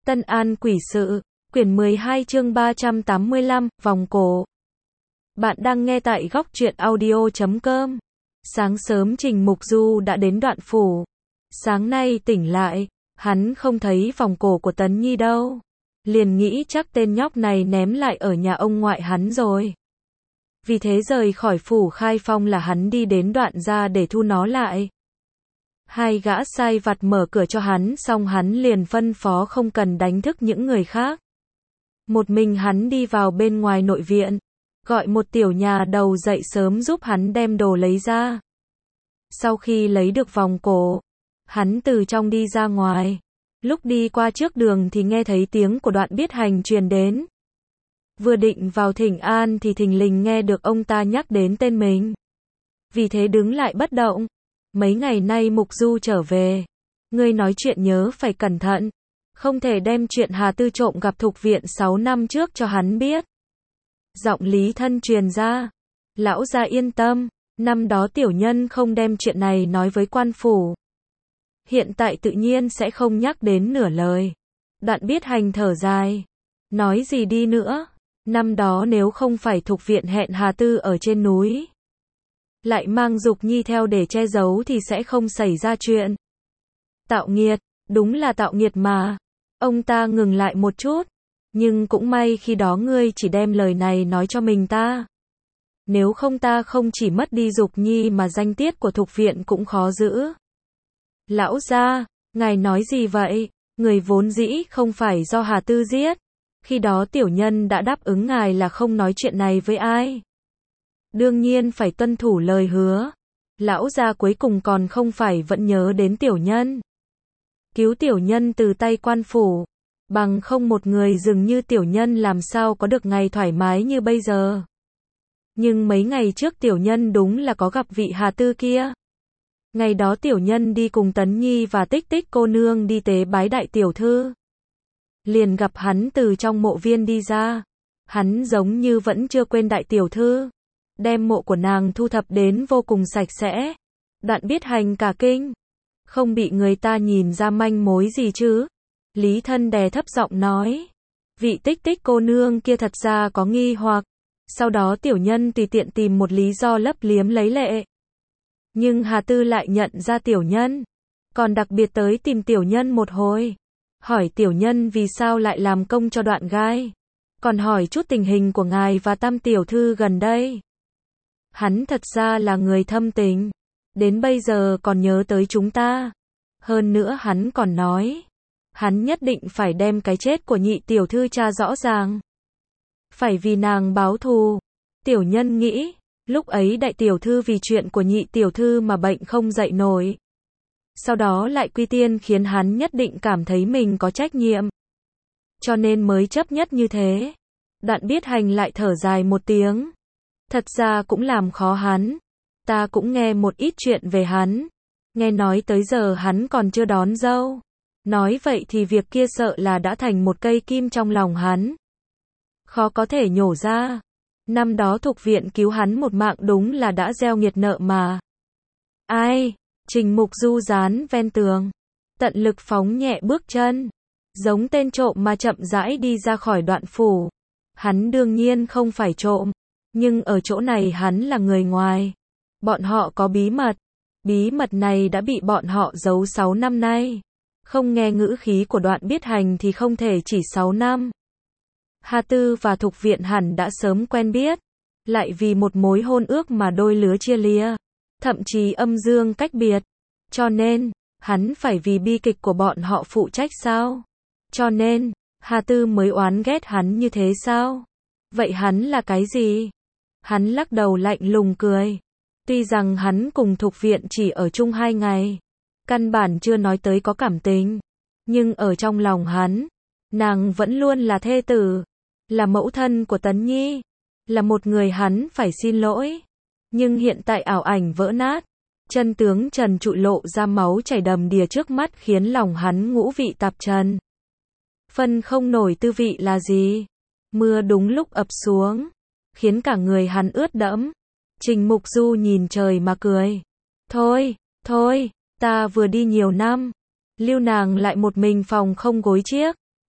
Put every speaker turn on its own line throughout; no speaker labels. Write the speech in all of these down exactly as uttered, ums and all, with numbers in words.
Tân An quỷ sự, quyển mười hai chương ba trăm tám mươi lăm, vòng cổ. Bạn đang nghe tại góc truyện audio chấm com. Sáng sớm Trình Mục Du đã đến Đoạn Phủ. Sáng nay tỉnh lại, hắn không thấy vòng cổ của Tấn Nhi đâu. Liền nghĩ chắc tên nhóc này ném lại ở nhà ông ngoại hắn rồi. Vì thế rời khỏi phủ Khai Phong là hắn đi đến Đoạn gia để thu nó lại. Hai gã sai vặt mở cửa cho hắn xong hắn liền phân phó không cần đánh thức những người khác. Một mình hắn đi vào bên ngoài nội viện, gọi một tiểu nhà đầu dậy sớm giúp hắn đem đồ lấy ra. Sau khi lấy được vòng cổ, hắn từ trong đi ra ngoài. Lúc đi qua trước đường thì nghe thấy tiếng của Đoạn Biết Hành truyền đến. Vừa định vào thỉnh an thì thình lình nghe được ông ta nhắc đến tên mình. Vì thế đứng lại bất động. Mấy ngày nay Mục Du trở về, ngươi nói chuyện nhớ phải cẩn thận, không thể đem chuyện Hà Tư trộm gặp Thục Viện sáu năm trước cho hắn biết. Giọng Lý Thân truyền ra, lão gia yên tâm, năm đó tiểu nhân không đem chuyện này nói với quan phủ. Hiện tại tự nhiên sẽ không nhắc đến nửa lời. Đoạn Biết Hành thở dài, nói gì đi nữa, năm đó nếu không phải Thục Viện hẹn Hà Tư ở trên núi, lại mang Dục Nhi theo để che giấu thì sẽ không xảy ra chuyện. Tạo nghiệt, đúng là tạo nghiệt mà. Ông ta ngừng lại một chút, nhưng cũng may khi đó ngươi chỉ đem lời này nói cho mình ta. Nếu không ta không chỉ mất đi Dục Nhi mà danh tiết của Thục Viện cũng khó giữ. Lão gia, ngài nói gì vậy? Người vốn dĩ không phải do Hà Tư giết. Khi đó tiểu nhân đã đáp ứng ngài là không nói chuyện này với ai. Đương nhiên phải tuân thủ lời hứa. Lão gia cuối cùng còn không phải vẫn nhớ đến tiểu nhân. Cứu tiểu nhân từ tay quan phủ. Bằng không một người dường như tiểu nhân làm sao có được ngày thoải mái như bây giờ. Nhưng mấy ngày trước tiểu nhân đúng là có gặp vị Hà Tư kia. Ngày đó tiểu nhân đi cùng Tấn Nhi và Tích Tích cô nương đi tế bái đại tiểu thư. Liền gặp hắn từ trong mộ viên đi ra. Hắn giống như vẫn chưa quên đại tiểu thư. Đem mộ của nàng thu thập đến vô cùng sạch sẽ. Đoạn Biết Hành cả kinh. Không bị người ta nhìn ra manh mối gì chứ? Lý Thân đè thấp giọng nói. Vị Tích Tích cô nương kia thật ra có nghi hoặc. Sau đó tiểu nhân tùy tiện tìm một lý do lấp liếm lấy lệ. Nhưng Hà Tư lại nhận ra tiểu nhân. Còn đặc biệt tới tìm tiểu nhân một hồi. Hỏi tiểu nhân vì sao lại làm công cho Đoạn gai. Còn hỏi chút tình hình của ngài và Tam tiểu thư gần đây. Hắn thật ra là người thâm tình. Đến bây giờ còn nhớ tới chúng ta. Hơn nữa hắn còn nói. Hắn nhất định phải đem cái chết của nhị tiểu thư tra rõ ràng. Phải vì nàng báo thù. Tiểu nhân nghĩ. Lúc ấy đại tiểu thư vì chuyện của nhị tiểu thư mà bệnh không dậy nổi. Sau đó lại quy tiên khiến hắn nhất định cảm thấy mình có trách nhiệm. Cho nên mới chấp nhất như thế. Đoạn Biết Hành lại thở dài một tiếng. Thật ra cũng làm khó hắn. Ta cũng nghe một ít chuyện về hắn. Nghe nói tới giờ hắn còn chưa đón dâu. Nói vậy thì việc kia sợ là đã thành một cây kim trong lòng hắn. Khó có thể nhổ ra. Năm đó Thục Viện cứu hắn một mạng đúng là đã gieo nghiệt nợ mà. Ai? Trình Mục Du dán ven tường. Tận lực phóng nhẹ bước chân. Giống tên trộm mà chậm rãi đi ra khỏi Đoạn phủ. Hắn đương nhiên không phải trộm. Nhưng ở chỗ này hắn là người ngoài. Bọn họ có bí mật. Bí mật này đã bị bọn họ giấu sáu năm nay. Không nghe ngữ khí của Đoạn Biết Hành thì không thể chỉ sáu năm. Hà Tư và Thục Viện hẳn đã sớm quen biết. Lại vì một mối hôn ước mà đôi lứa chia lìa. Thậm chí âm dương cách biệt. Cho nên, hắn phải vì bi kịch của bọn họ phụ trách sao? Cho nên, Hà Tư mới oán ghét hắn như thế sao? Vậy hắn là cái gì? Hắn lắc đầu lạnh lùng cười. Tuy rằng hắn cùng Thục Viện chỉ ở chung hai ngày. Căn bản chưa nói tới có cảm tình. Nhưng ở trong lòng hắn, nàng vẫn luôn là thê tử. Là mẫu thân của Tấn Nhi. Là một người hắn phải xin lỗi. Nhưng hiện tại ảo ảnh vỡ nát. Chân tướng trần trụi lộ ra máu chảy đầm đìa trước mắt khiến lòng hắn ngũ vị tạp trần. Phân không nổi tư vị là gì. Mưa đúng lúc ập xuống. Khiến cả người hắn ướt đẫm. Trình Mục Du nhìn trời mà cười. Thôi, thôi, ta vừa đi nhiều năm. Lưu nàng lại một mình phòng không gối chiếc.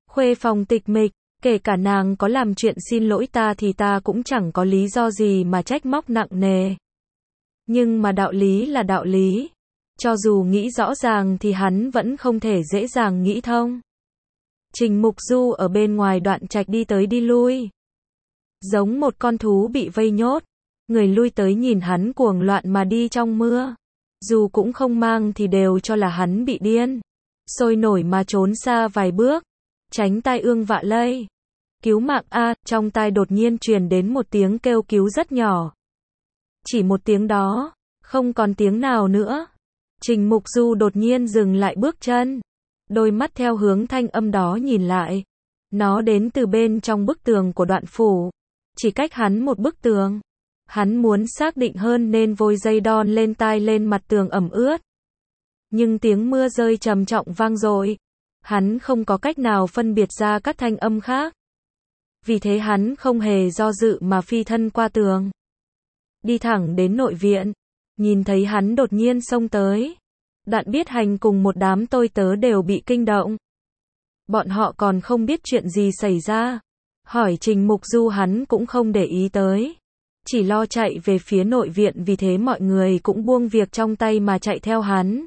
Khuê phòng tịch mịch, kể cả nàng có làm chuyện xin lỗi ta thì ta cũng chẳng có lý do gì mà trách móc nặng nề. Nhưng mà đạo lý là đạo lý. Cho dù nghĩ rõ ràng thì hắn vẫn không thể dễ dàng nghĩ thông. Trình Mục Du ở bên ngoài Đoạn Trạch đi tới đi lui, giống một con thú bị vây nhốt. Người lui tới nhìn hắn cuồng loạn mà đi trong mưa. Dù cũng không mang thì đều cho là hắn bị điên. Sôi nổi mà trốn xa vài bước, tránh tai ương vạ lây. Cứu mạng a, trong tai đột nhiên truyền đến một tiếng kêu cứu rất nhỏ. Chỉ một tiếng đó, không còn tiếng nào nữa. Trình Mục Du đột nhiên dừng lại bước chân. Đôi mắt theo hướng thanh âm đó nhìn lại. Nó đến từ bên trong bức tường của Đoạn phủ. Chỉ cách hắn một bức tường. Hắn muốn xác định hơn nên vôi dây đon lên tai lên mặt tường ẩm ướt. Nhưng tiếng mưa rơi trầm trọng vang dội. Hắn không có cách nào phân biệt ra các thanh âm khác. Vì thế hắn không hề do dự mà phi thân qua tường. Đi thẳng đến nội viện. Nhìn thấy hắn đột nhiên xông tới. Đạn Biết Hành cùng một đám tôi tớ đều bị kinh động. Bọn họ còn không biết chuyện gì xảy ra. Hỏi Trình Mục Du hắn cũng không để ý tới. Chỉ lo chạy về phía nội viện, vì thế mọi người cũng buông việc trong tay mà chạy theo hắn.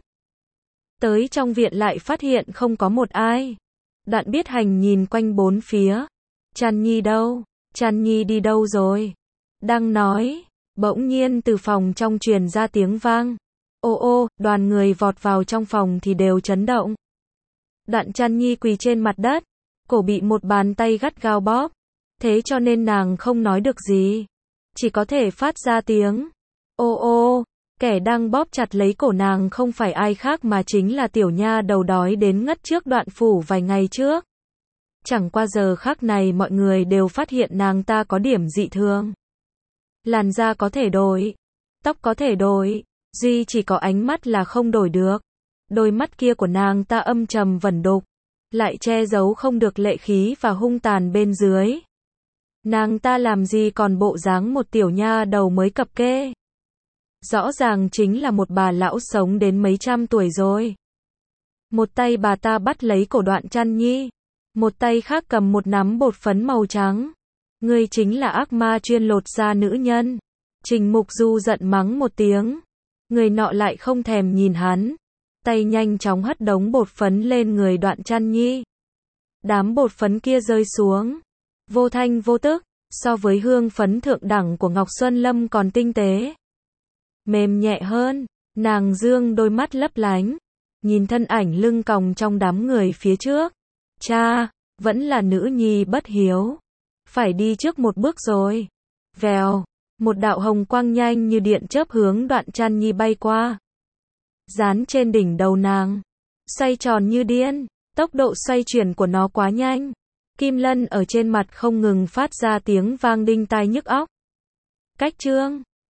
Tới trong viện lại phát hiện không có một ai. Đạn Biết Hành nhìn quanh bốn phía. Trăn Nhi đâu? Trăn Nhi đi đâu rồi? Đang nói, bỗng nhiên từ phòng trong truyền ra tiếng vang. Ô ô, đoàn người vọt vào trong phòng thì đều chấn động. Đạn Trăn Nhi quỳ trên mặt đất, cổ bị một bàn tay gắt gao bóp. Thế cho nên nàng không nói được gì. Chỉ có thể phát ra tiếng. Ô ô, kẻ đang bóp chặt lấy cổ nàng không phải ai khác mà chính là tiểu nha đầu đói đến ngất trước Đoạn phủ vài ngày trước. Chẳng qua giờ khắc này mọi người đều phát hiện nàng ta có điểm dị thường. Làn da có thể đổi, tóc có thể đổi, duy chỉ có ánh mắt là không đổi được. Đôi mắt kia của nàng ta âm trầm vẩn đục, lại che giấu không được lệ khí và hung tàn bên dưới. Nàng ta làm gì còn bộ dáng một tiểu nha đầu mới cập kê. Rõ ràng chính là một bà lão sống đến mấy trăm tuổi rồi. Một tay bà ta bắt lấy cổ Đoạn Trăn Nhi, một tay khác cầm một nắm bột phấn màu trắng. Ngươi chính là ác ma chuyên lột da nữ nhân. Trình Mục Du giận mắng một tiếng. Người nọ lại không thèm nhìn hắn. Tay nhanh chóng hất đống bột phấn lên người Đoạn Trăn Nhi. Đám bột phấn kia rơi xuống. Vô thanh vô tức, so với hương phấn thượng đẳng của Ngọc Xuân Lâm còn tinh tế. Mềm nhẹ hơn, nàng dương đôi mắt lấp lánh. Nhìn thân ảnh lưng còng trong đám người phía trước. Cha, vẫn là nữ nhi bất hiếu. Phải đi trước một bước rồi. Vèo, một đạo hồng quang nhanh như điện chớp hướng Đoạn Trăn Nhi bay qua. Dán trên đỉnh đầu nàng. Xoay tròn như điên, tốc độ xoay chuyển của nó quá nhanh. Kim lân ở trên mặt không ngừng phát ra tiếng vang đinh tai nhức óc. Cách chương